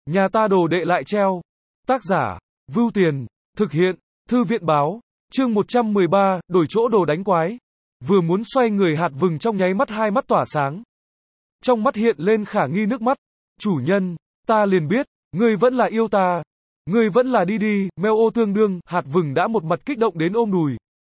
Nhà ta đồ đệ lại treo. Tác giả, Vưu Tiền, thực hiện, Thư viện báo, chương 113, đổi chỗ đồ đánh quái. Vừa muốn xoay người Hạt Vừng trong nháy mắt hai mắt tỏa sáng. Trong mắt hiện lên khả nghi nước mắt. Chủ nhân, ta liền biết, ngươi vẫn là yêu ta. Ngươi vẫn là đi đi, meo ô tương đương, Hạt Vừng đã một mặt kích động đến ôm đùi.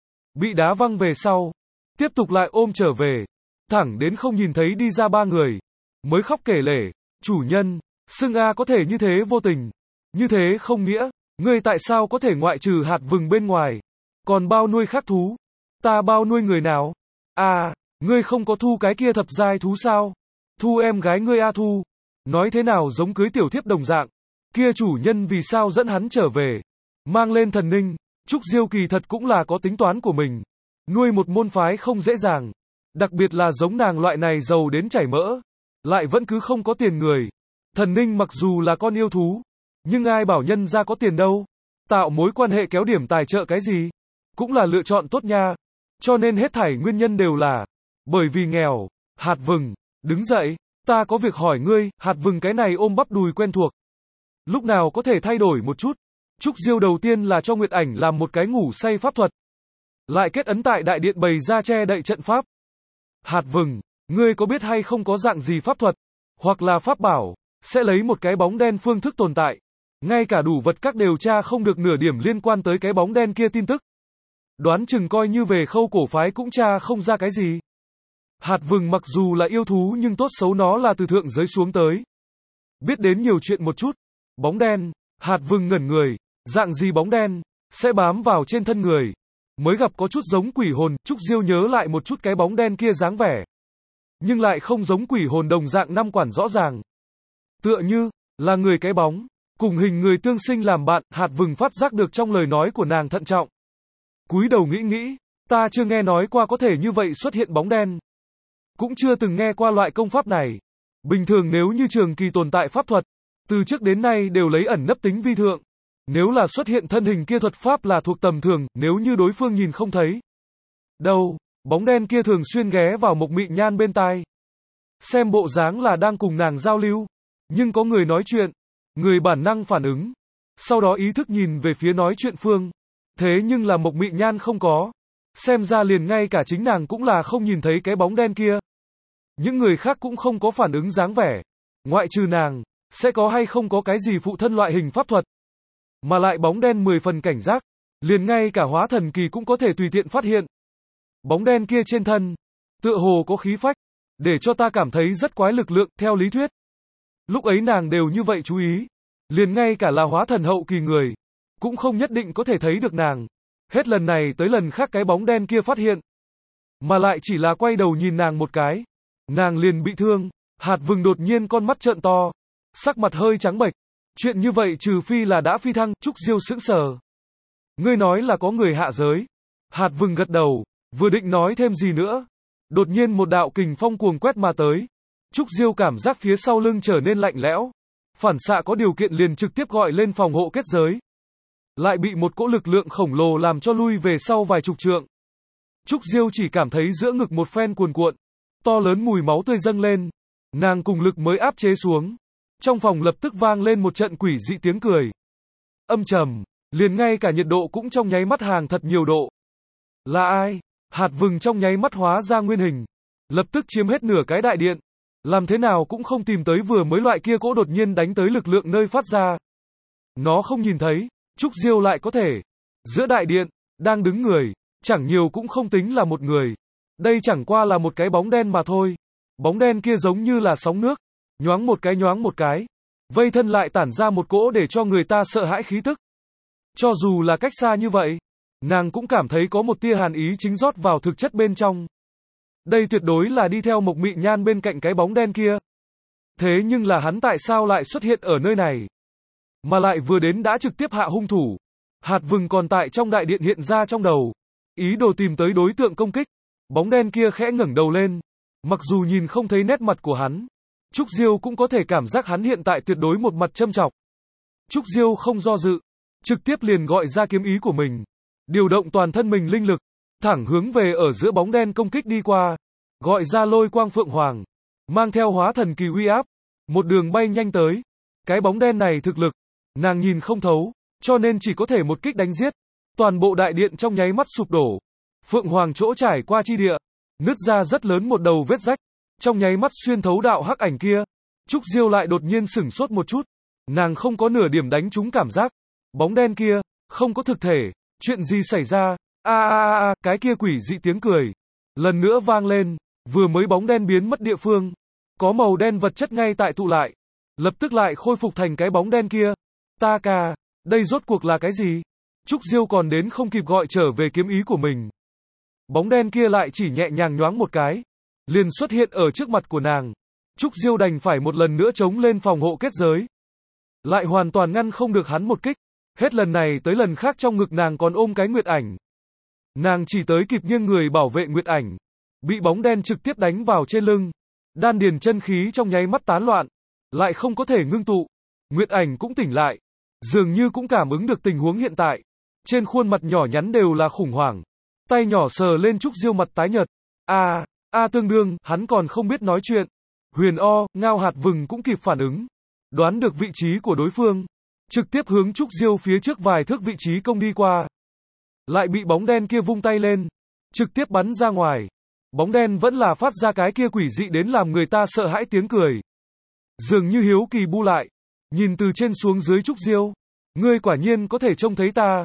Bị đá văng về sau. Tiếp tục lại ôm trở về. Thẳng đến không nhìn thấy đi ra ba người. Mới khóc kể lể, chủ nhân, xưng A có thể như thế vô tình. Như thế không nghĩa, ngươi tại sao có thể ngoại trừ Hạt Vừng bên ngoài. Còn bao nuôi khác thú. Ta bao nuôi người nào? À, ngươi không có thu cái kia thập giai thú sao? Thu em gái ngươi A thu. Nói thế nào giống cưới tiểu thiếp đồng dạng. Kia chủ nhân vì sao dẫn hắn trở về. Mang lên thần ninh, Trúc Diêu kỳ thật cũng là có tính toán của mình. Nuôi một môn phái không dễ dàng. Đặc biệt là giống nàng loại này giàu đến chảy mỡ. Lại vẫn cứ không có tiền người. Thần ninh mặc dù là con yêu thú. Nhưng ai bảo nhân ra có tiền đâu. Tạo mối quan hệ kéo điểm tài trợ cái gì. Cũng là lựa chọn tốt nha. Cho nên hết thảy nguyên nhân đều là bởi vì nghèo. Hạt Vừng, đứng dậy, ta có việc hỏi ngươi. Hạt Vừng cái này ôm bắp đùi quen thuộc. Lúc nào có thể thay đổi một chút. Trúc Diêu đầu tiên là cho Nguyệt Ảnh làm một cái ngủ say pháp thuật. Lại kết ấn tại đại điện bày ra che đậy trận pháp. Hạt Vừng, ngươi có biết hay không có dạng gì pháp thuật, hoặc là pháp bảo, sẽ lấy một cái bóng đen phương thức tồn tại. Ngay cả đủ vật các điều tra không được nửa điểm liên quan tới cái bóng đen kia tin tức. Đoán chừng coi như về khâu cổ phái cũng tra không ra cái gì. Hạt Vừng mặc dù là yêu thú nhưng tốt xấu nó là từ thượng giới xuống tới. Biết đến nhiều chuyện một chút. Bóng đen, Hạt Vừng ngẩn người, dạng gì bóng đen, sẽ bám vào trên thân người. Mới gặp có chút giống quỷ hồn, Trúc Diêu nhớ lại một chút cái bóng đen kia dáng vẻ. Nhưng lại không giống quỷ hồn đồng dạng năm quản rõ ràng. Tựa như, là người cái bóng, cùng hình người tương sinh làm bạn, Hạt Vừng phát giác được trong lời nói của nàng thận trọng. Cúi đầu nghĩ, ta chưa nghe nói qua có thể như vậy xuất hiện bóng đen. Cũng chưa từng nghe qua loại công pháp này. Bình thường nếu như trường kỳ tồn tại pháp thuật, từ trước đến nay đều lấy ẩn nấp tính vi thượng. Nếu là xuất hiện thân hình kia thuật pháp là thuộc tầm thường, nếu như đối phương nhìn không thấy. Đâu, bóng đen kia thường xuyên ghé vào Mộc Mị Nhan bên tai. Xem bộ dáng là đang cùng nàng giao lưu. Nhưng có người nói chuyện. Người bản năng phản ứng. Sau đó ý thức nhìn về phía nói chuyện phương. Thế nhưng là Mộc Mị Nhan không có. Xem ra liền ngay cả chính nàng cũng là không nhìn thấy cái bóng đen kia. Những người khác cũng không có phản ứng dáng vẻ. Ngoại trừ nàng, sẽ có hay không có cái gì phụ thân loại hình pháp thuật. Mà lại bóng đen 10 phần cảnh giác. Liền ngay cả hóa thần kỳ cũng có thể tùy tiện phát hiện. Bóng đen kia trên thân. Tựa hồ có khí phách. Để cho ta cảm thấy rất quái lực lượng, theo lý thuyết. Lúc ấy nàng đều như vậy chú ý. Liền ngay cả là hóa thần hậu kỳ người. Cũng không nhất định có thể thấy được nàng. Hết lần này tới lần khác cái bóng đen kia phát hiện. Mà lại chỉ là quay đầu nhìn nàng một cái. Nàng liền bị thương. Hạt Vừng đột nhiên con mắt trợn to. Sắc mặt hơi trắng bệch. Chuyện như vậy trừ phi là đã phi thăng, Trúc Diêu sững sờ. Ngươi nói là có người hạ giới. Hạt Vừng gật đầu, vừa định nói thêm gì nữa. Đột nhiên một đạo kình phong cuồng quét mà tới. Trúc Diêu cảm giác phía sau lưng trở nên lạnh lẽo. Phản xạ có điều kiện liền trực tiếp gọi lên phòng hộ kết giới. Lại bị một cỗ lực lượng khổng lồ làm cho lui về sau vài chục trượng. Trúc Diêu chỉ cảm thấy giữa ngực một phen cuồn cuộn. To lớn mùi máu tươi dâng lên. Nàng cùng lực mới áp chế xuống. Trong phòng lập tức vang lên một trận quỷ dị tiếng cười. Âm trầm, liền ngay cả nhiệt độ cũng trong nháy mắt hàng thật nhiều độ. Là ai? Hạt Vừng trong nháy mắt hóa ra nguyên hình. Lập tức chiếm hết nửa cái đại điện. Làm thế nào cũng không tìm tới vừa mới loại kia cỗ đột nhiên đánh tới lực lượng nơi phát ra. Nó không nhìn thấy, Trúc Diêu lại có thể. Giữa đại điện, đang đứng người, chẳng nhiều cũng không tính là một người. Đây chẳng qua là một cái bóng đen mà thôi. Bóng đen kia giống như là sóng nước. Nhoáng một cái. Vây thân lại tản ra một cỗ để cho người ta sợ hãi khí tức. Cho dù là cách xa như vậy, nàng cũng cảm thấy có một tia hàn ý chính rót vào thực chất bên trong. Đây tuyệt đối là đi theo Mộc Mị Nhan bên cạnh cái bóng đen kia. Thế nhưng là hắn tại sao lại xuất hiện ở nơi này? Mà lại vừa đến đã trực tiếp hạ hung thủ. Hạt Vừng còn tại trong đại điện hiện ra trong đầu. Ý đồ tìm tới đối tượng công kích. Bóng đen kia khẽ ngẩng đầu lên. Mặc dù nhìn không thấy nét mặt của hắn. Trúc Diêu cũng có thể cảm giác hắn hiện tại tuyệt đối một mặt châm chọc. Trúc Diêu không do dự. Trực tiếp liền gọi ra kiếm ý của mình. Điều động toàn thân mình linh lực. Thẳng hướng về ở giữa bóng đen công kích đi qua. Gọi ra lôi quang phượng hoàng. Mang theo hóa thần kỳ uy áp. Một đường bay nhanh tới. Cái bóng đen này thực lực, nàng nhìn không thấu, cho nên chỉ có thể một kích đánh giết. Toàn bộ đại điện trong nháy mắt sụp đổ. Phượng Hoàng chỗ trải qua chi địa, nứt ra rất lớn một đầu vết rách, trong nháy mắt xuyên thấu đạo hắc ảnh kia. Trúc Diêu lại đột nhiên sửng sốt một chút, nàng không có nửa điểm đánh trúng cảm giác. Bóng đen kia, không có thực thể, chuyện gì xảy ra? Cái kia quỷ dị tiếng cười lần nữa vang lên, vừa mới bóng đen biến mất địa phương, có màu đen vật chất ngay tại tụ lại, lập tức lại khôi phục thành cái bóng đen kia. Ta ca, đây rốt cuộc là cái gì? Trúc Diêu còn đến không kịp gọi trở về kiếm ý của mình. Bóng đen kia lại chỉ nhẹ nhàng nhoáng một cái, liền xuất hiện ở trước mặt của nàng. Trúc Diêu đành phải một lần nữa chống lên phòng hộ kết giới. Lại hoàn toàn ngăn không được hắn một kích. Hết lần này tới lần khác trong ngực nàng còn ôm cái Nguyệt Ảnh. Nàng chỉ tới kịp nghiêng người bảo vệ Nguyệt Ảnh, bị bóng đen trực tiếp đánh vào trên lưng. Đan điền chân khí trong nháy mắt tán loạn, lại không có thể ngưng tụ. Nguyệt Ảnh cũng tỉnh lại, dường như cũng cảm ứng được tình huống hiện tại. Trên khuôn mặt nhỏ nhắn đều là khủng hoảng. Tay nhỏ sờ lên Trúc Diêu mặt tái nhợt. Tương đương, hắn còn không biết nói chuyện. Huyền O, Ngao Hạt Vừng cũng kịp phản ứng, đoán được vị trí của đối phương, trực tiếp hướng Trúc Diêu phía trước vài thước vị trí công đi qua. Lại bị bóng đen kia vung tay lên, trực tiếp bắn ra ngoài. Bóng đen vẫn là phát ra cái kia quỷ dị đến làm người ta sợ hãi tiếng cười. Dường như hiếu kỳ bu lại, nhìn từ trên xuống dưới Trúc Diêu. Ngươi quả nhiên có thể trông thấy ta.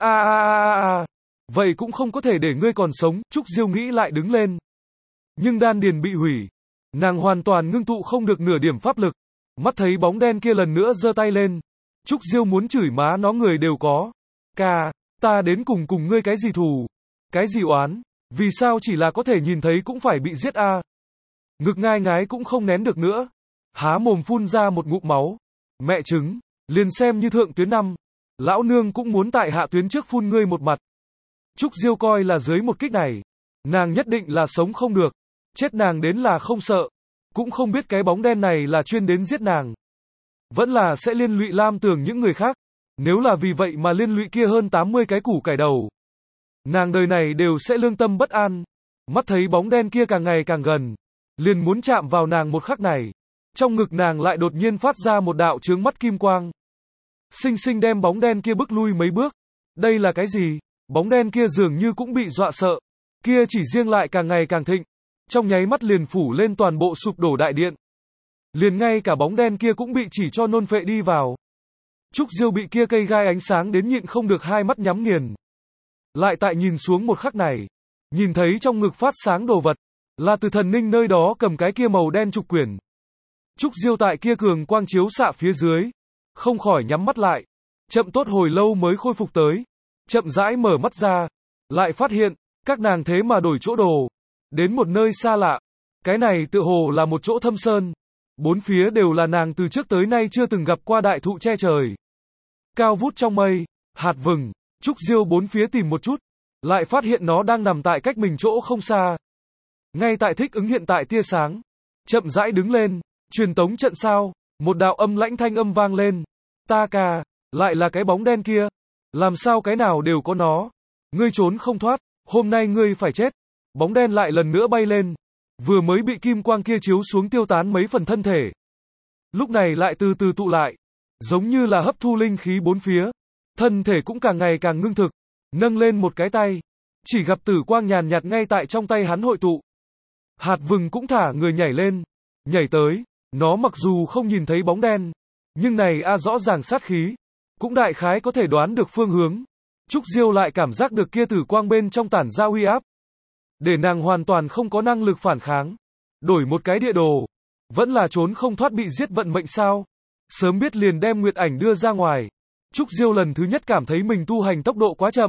Vậy cũng không có thể để ngươi còn sống. Trúc Diêu nghĩ lại đứng lên. Nhưng đan điền bị hủy, nàng hoàn toàn ngưng tụ không được nửa điểm pháp lực. Mắt thấy bóng đen kia lần nữa giơ tay lên, Trúc Diêu muốn chửi má nó người đều có. Ca, ta đến cùng ngươi cái gì thù? Cái gì oán? Vì sao chỉ là có thể nhìn thấy cũng phải bị giết a? Ngực ngai ngái cũng không nén được nữa, há mồm phun ra một ngụm máu. Mẹ chứng, liền xem như thượng tuyến năm, lão nương cũng muốn tại hạ tuyến trước phun ngươi một mặt. Trúc Diêu coi là dưới một kích này, nàng nhất định là sống không được, chết nàng đến là không sợ, cũng không biết cái bóng đen này là chuyên đến giết nàng, vẫn là sẽ liên lụy Lam Tường những người khác. Nếu là vì vậy mà liên lụy kia hơn 80 cái củ cải đầu, nàng đời này đều sẽ lương tâm bất an. Mắt thấy bóng đen kia càng ngày càng gần, liền muốn chạm vào nàng một khắc này, trong ngực nàng lại đột nhiên phát ra một đạo chướng mắt kim quang, xinh xinh đem bóng đen kia bước lui mấy bước. Đây là cái gì? Bóng đen kia dường như cũng bị dọa sợ, kia chỉ riêng lại càng ngày càng thịnh, trong nháy mắt liền phủ lên toàn bộ sụp đổ đại điện. Liền ngay cả bóng đen kia cũng bị chỉ cho nôn phệ đi vào. Trúc Diêu bị kia cây gai ánh sáng đến nhịn không được hai mắt nhắm nghiền. Lại tại nhìn xuống một khắc này, nhìn thấy trong ngực phát sáng đồ vật, là từ thần ninh nơi đó cầm cái kia màu đen trục quyển. Trúc Diêu tại kia cường quang chiếu xạ phía dưới, không khỏi nhắm mắt lại, chậm tốt hồi lâu mới khôi phục tới, chậm rãi mở mắt ra, lại phát hiện, các nàng thế mà đổi chỗ đồ, đến một nơi xa lạ, cái này tựa hồ là một chỗ thâm sơn, bốn phía đều là nàng từ trước tới nay chưa từng gặp qua đại thụ che trời. Cao vút trong mây, hạt vừng, Trúc Diêu bốn phía tìm một chút, lại phát hiện nó đang nằm tại cách mình chỗ không xa. Ngay tại thích ứng hiện tại tia sáng, chậm rãi đứng lên, truyền tống trận sao, một đạo âm lãnh thanh âm vang lên. Ta ca, lại là cái bóng đen kia, làm sao cái nào đều có nó, ngươi trốn không thoát, hôm nay ngươi phải chết. Bóng đen lại lần nữa bay lên, vừa mới bị kim quang kia chiếu xuống tiêu tán mấy phần thân thể, lúc này lại từ từ tụ lại, giống như là hấp thu linh khí bốn phía, thân thể cũng càng ngày càng ngưng thực, nâng lên một cái tay, chỉ gặp tử quang nhàn nhạt ngay tại trong tay hắn hội tụ. Hạt vừng cũng thả người nhảy lên, nhảy tới, nó mặc dù không nhìn thấy bóng đen, nhưng này rõ ràng sát khí, cũng đại khái có thể đoán được phương hướng. Trúc Diêu lại cảm giác được kia tử quang bên trong tản ra uy áp, để nàng hoàn toàn không có năng lực phản kháng. Đổi một cái địa đồ, vẫn là trốn không thoát bị giết vận mệnh sao? Sớm biết liền đem Nguyệt Ảnh đưa ra ngoài. Trúc Diêu lần thứ nhất cảm thấy mình tu hành tốc độ quá chậm,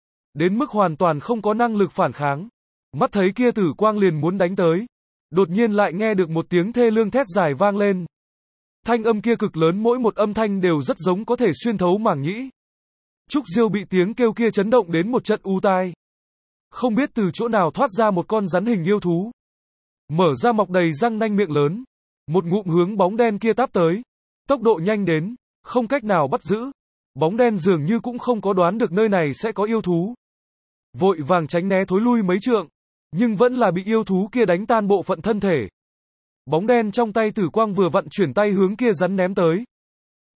đến mức hoàn toàn không có năng lực phản kháng. Mắt thấy kia tử quang liền muốn đánh tới, đột nhiên lại nghe được một tiếng thê lương thét dài vang lên. Thanh âm kia cực lớn, mỗi một âm thanh đều rất giống có thể xuyên thấu màng nhĩ. Trúc Diêu bị tiếng kêu kia chấn động đến một trận u tai. Không biết từ chỗ nào thoát ra một con rắn hình yêu thú, mở ra mọc đầy răng nanh miệng lớn, một ngụm hướng bóng đen kia táp tới. Tốc độ nhanh đến, không cách nào bắt giữ. Bóng đen dường như cũng không có đoán được nơi này sẽ có yêu thú, vội vàng tránh né thối lui mấy trượng, nhưng vẫn là bị yêu thú kia đánh tan bộ phận thân thể. Bóng đen trong tay tử quang vừa vặn chuyển tay hướng kia rắn ném tới,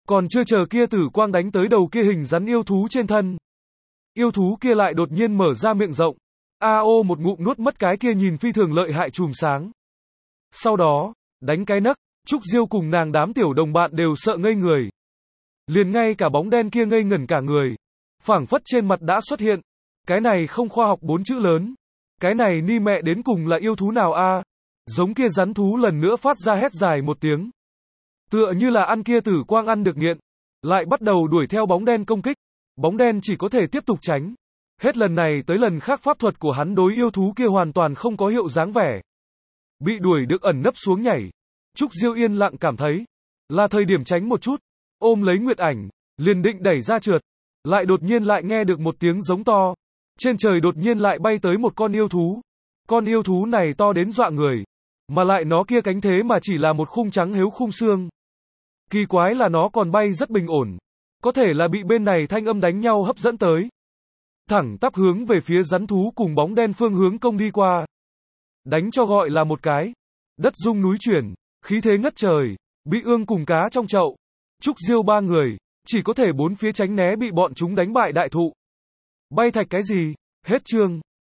Còn chưa chờ kia tử quang đánh tới đầu kia hình rắn yêu thú trên thân. Yêu thú kia lại đột nhiên mở ra miệng rộng. AO một ngụm nuốt mất cái kia nhìn phi thường lợi hại chùm sáng. Sau đó, đánh cái nấc, Trúc Diêu cùng nàng đám tiểu đồng bạn đều sợ ngây người. Liền ngay cả bóng đen kia ngây ngẩn cả người. Phảng phất trên mặt đã xuất hiện. Cái này không khoa học 4 chữ lớn. Cái này ni mẹ đến cùng là yêu thú nào a? Giống kia rắn thú lần nữa phát ra hét dài một tiếng. Tựa như là ăn kia tử quang ăn được nghiện. Lại bắt đầu đuổi theo bóng đen công kích. Bóng đen chỉ có thể tiếp tục tránh. Hết lần này tới lần khác pháp thuật của hắn đối yêu thú kia hoàn toàn không có hiệu dáng vẻ. Bị đuổi được ẩn nấp xuống nhảy. Trúc Diêu yên lặng cảm thấy là thời điểm tránh một chút. Ôm lấy Nguyệt Ảnh, liền định đẩy ra trượt. Lại đột nhiên lại nghe được một tiếng giống to. Trên trời đột nhiên lại bay tới một con yêu thú. Con yêu thú này to đến dọa người. Mà lại nó kia cánh thế mà chỉ là một khung trắng hếu khung xương. Kỳ quái là nó còn bay rất bình ổn. Có thể là bị bên này thanh âm đánh nhau hấp dẫn tới. Thẳng tắp hướng về phía rắn thú cùng bóng đen phương hướng công đi qua. Đánh cho gọi là một cái. Đất rung núi chuyển, khí thế ngất trời, bị ương cùng cá trong chậu. Trúc Diêu ba người, chỉ có thể bốn phía tránh né bị bọn chúng đánh bại đại thụ. Bay thạch cái gì? Hết chương.